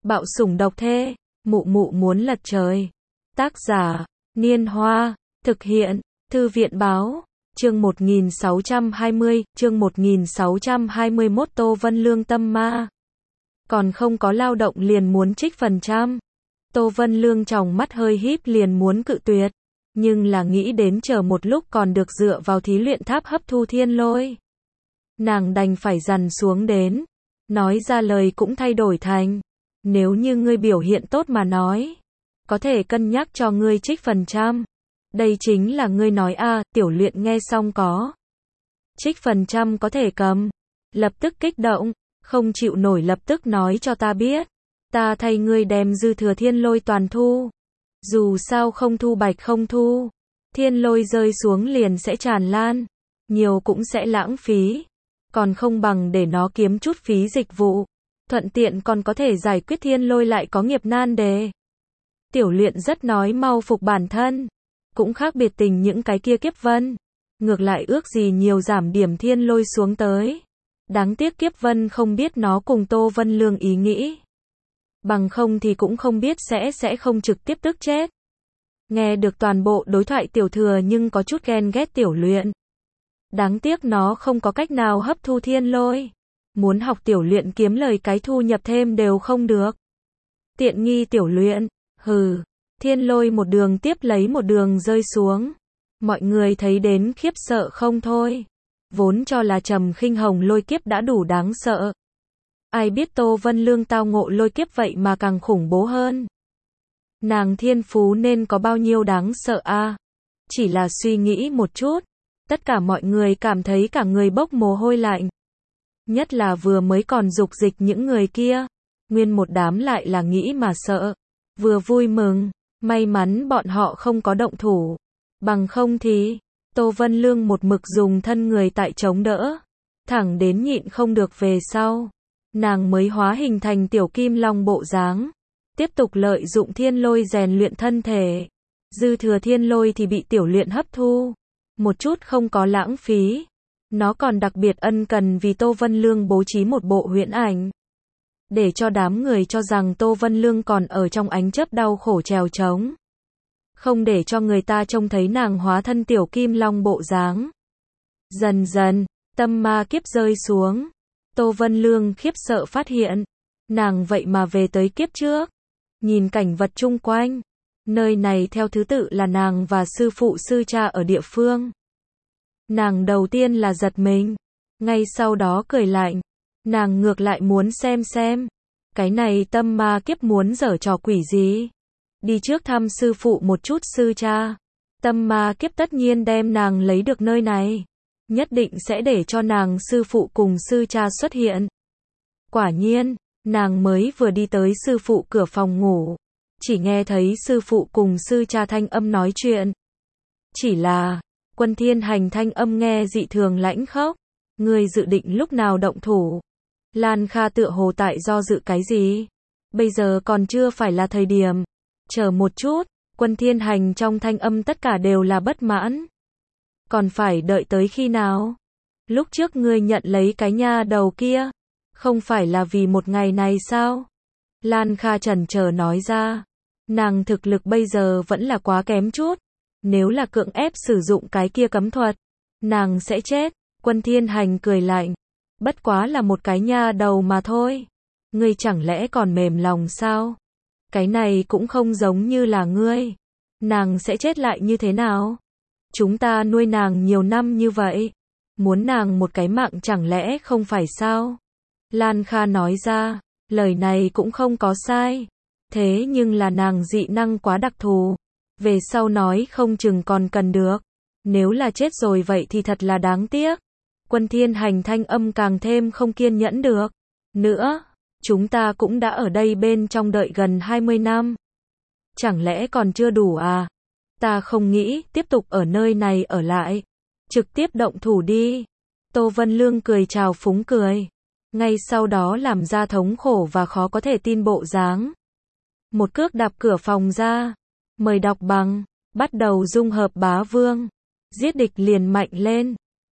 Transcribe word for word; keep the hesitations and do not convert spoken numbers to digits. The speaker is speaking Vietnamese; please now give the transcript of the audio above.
Bạo sủng độc thê, mụ mụ muốn lật trời. Tác giả, Niên Hoa, thực hiện, Thư viện báo, chương một nghìn sáu trăm hai mươi, chương một nghìn sáu trăm hai mươi mốt Tô Vân Lương tâm ma. Còn không có lao động liền muốn trích phần trăm. Tô Vân Lương tròng mắt hơi híp liền muốn cự tuyệt, nhưng là nghĩ đến chờ một lúc còn được dựa vào thí luyện tháp hấp thu thiên lôi. Nàng đành phải dằn xuống đến, nói ra lời cũng thay đổi thành, nếu như ngươi biểu hiện tốt mà nói, có thể cân nhắc cho ngươi trích phần trăm. Đây chính là ngươi nói a. À, tiểu luyện nghe xong có trích phần trăm có thể cầm, lập tức kích động, không chịu nổi lập tức nói cho ta biết, ta thay ngươi đem dư thừa thiên lôi toàn thu. Dù sao không thu bạch không thu, thiên lôi rơi xuống liền sẽ tràn lan, nhiều cũng sẽ lãng phí, còn không bằng để nó kiếm chút phí dịch vụ, thuận tiện còn có thể giải quyết thiên lôi lại có nghiệp nan đề. Tiểu luyện rất nói mau phục bản thân, cũng khác biệt tình những cái kia kiếp vân, ngược lại ước gì nhiều giảm điểm thiên lôi xuống tới. Đáng tiếc kiếp vân không biết nó cùng Tô Vân Lương ý nghĩ, bằng không thì cũng không biết sẽ sẽ không trực tiếp tức chết. Nghe được toàn bộ đối thoại tiểu thừa nhưng có chút ghen ghét tiểu luyện. Đáng tiếc nó không có cách nào hấp thu thiên lôi, muốn học tiểu luyện kiếm lời cái thu nhập thêm đều không được. Tiện nghi tiểu luyện, hừ, thiên lôi một đường tiếp lấy một đường rơi xuống. Mọi người thấy đến khiếp sợ không thôi. Vốn cho là Trầm Khinh Hồng lôi kiếp đã đủ đáng sợ, ai biết Tô Vân Lương tao ngộ lôi kiếp vậy mà càng khủng bố hơn. Nàng thiên phú nên có bao nhiêu đáng sợ a? À? Chỉ là suy nghĩ một chút, tất cả mọi người cảm thấy cả người bốc mồ hôi lạnh. Nhất là vừa mới còn dục dịch những người kia, nguyên một đám lại là nghĩ mà sợ, vừa vui mừng, may mắn bọn họ không có động thủ, bằng không thì Tô Vân Lương một mực dùng thân người tại chống đỡ, thẳng đến nhịn không được về sau, nàng mới hóa hình thành tiểu kim long bộ dáng, tiếp tục lợi dụng thiên lôi rèn luyện thân thể. Dư thừa thiên lôi thì bị tiểu luyện hấp thu, một chút không có lãng phí. Nó còn đặc biệt ân cần vì Tô Vân Lương bố trí một bộ huyễn ảnh, để cho đám người cho rằng Tô Vân Lương còn ở trong ánh chớp đau khổ trèo trống, không để cho người ta trông thấy nàng hóa thân tiểu kim long bộ dáng. Dần dần, tâm ma kiếp rơi xuống, Tô Vân Lương khiếp sợ phát hiện, nàng vậy mà về tới kiếp trước. Nhìn cảnh vật chung quanh, nơi này theo thứ tự là nàng và sư phụ sư cha ở địa phương. Nàng đầu tiên là giật mình, ngay sau đó cười lạnh, nàng ngược lại muốn xem xem, cái này tâm ma kiếp muốn giở trò quỷ gì. Đi trước thăm sư phụ một chút sư cha, tâm ma kiếp tất nhiên đem nàng lấy được nơi này, nhất định sẽ để cho nàng sư phụ cùng sư cha xuất hiện. Quả nhiên, nàng mới vừa đi tới sư phụ cửa phòng ngủ, chỉ nghe thấy sư phụ cùng sư cha thanh âm nói chuyện. Chỉ là, Quân Thiên Hành thanh âm nghe dị thường lãnh khốc, ngươi dự định lúc nào động thủ? Lan Kha tựa hồ tại do dự cái gì? Bây giờ còn chưa phải là thời điểm. Chờ một chút, Quân Thiên Hành trong thanh âm tất cả đều là bất mãn. Còn phải đợi tới khi nào? Lúc trước ngươi nhận lấy cái nha đầu kia, không phải là vì một ngày này sao? Lan Kha chần chờ nói ra, nàng thực lực bây giờ vẫn là quá kém chút, nếu là cưỡng ép sử dụng cái kia cấm thuật, nàng sẽ chết. Quân Thiên Hành cười lạnh, bất quá là một cái nha đầu mà thôi, ngươi chẳng lẽ còn mềm lòng sao? Cái này cũng không giống như là ngươi, nàng sẽ chết lại như thế nào? Chúng ta nuôi nàng nhiều năm như vậy, muốn nàng một cái mạng chẳng lẽ không phải sao? Lan Kha nói ra, lời này cũng không có sai, thế nhưng là nàng dị năng quá đặc thù, về sau nói không chừng còn cần được, nếu là chết rồi vậy thì thật là đáng tiếc. Quân Thiên Hành thanh âm càng thêm không kiên nhẫn được nữa, chúng ta cũng đã ở đây bên trong đợi gần hai mươi năm, chẳng lẽ còn chưa đủ à? Ta không nghĩ tiếp tục ở nơi này ở lại, trực tiếp động thủ đi. Tô Vân Lương cười chào phúng cười, ngay sau đó làm ra thống khổ và khó có thể tin bộ dáng. Một cước đạp cửa phòng ra, mời đọc bằng, bắt đầu dung hợp bá vương, giết địch liền mạnh lên.